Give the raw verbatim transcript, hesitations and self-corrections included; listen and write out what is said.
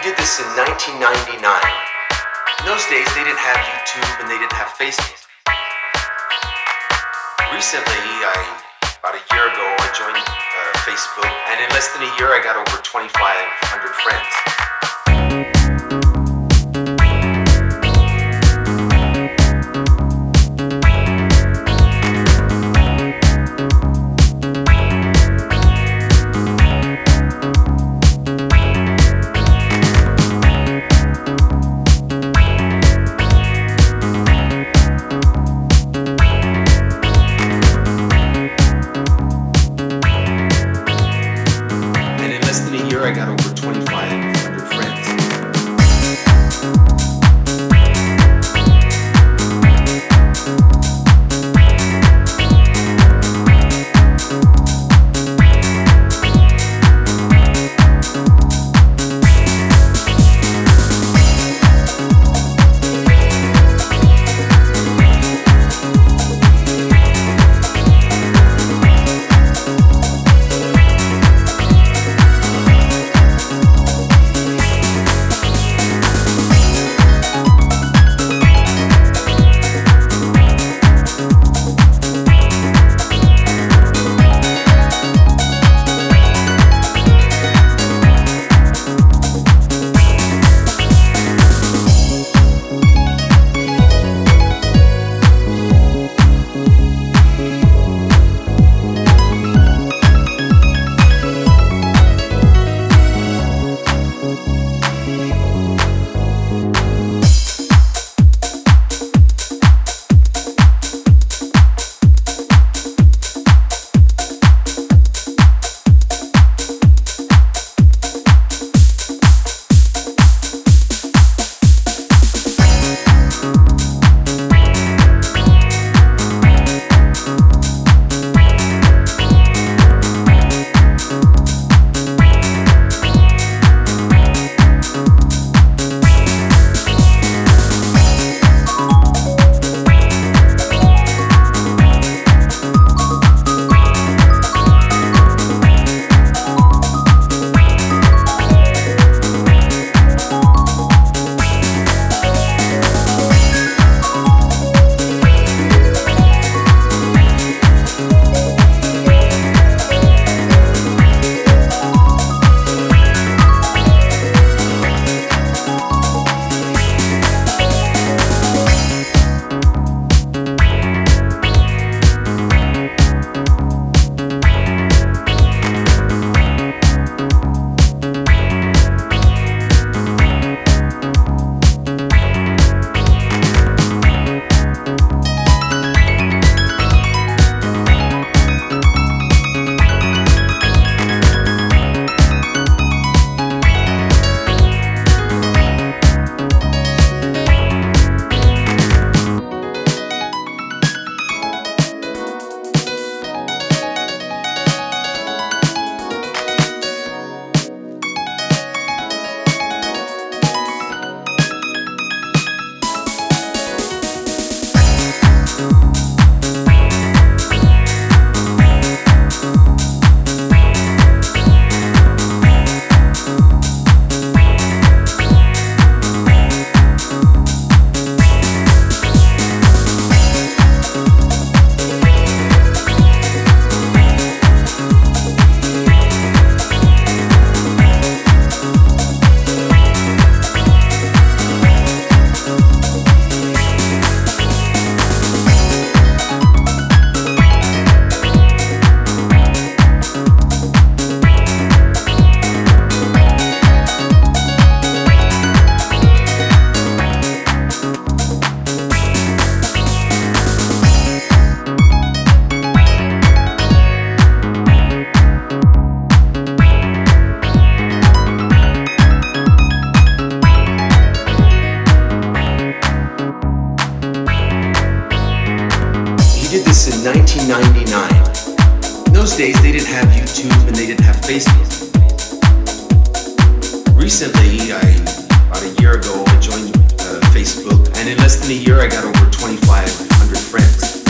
did this in nineteen ninety-nine. In those days, they didn't have YouTube and they didn't have Facebook. Recently, I, about a year ago, I joined uh, Facebook, and in less than a year, I got over twenty-five hundred friends. I got over twenty-five hundred friends. did this in nineteen ninety-nine. In those days, they didn't have YouTube and they didn't have Facebook. Recently, I, about a year ago, I joined uh, Facebook, and in less than a year, I got over twenty-five hundred friends.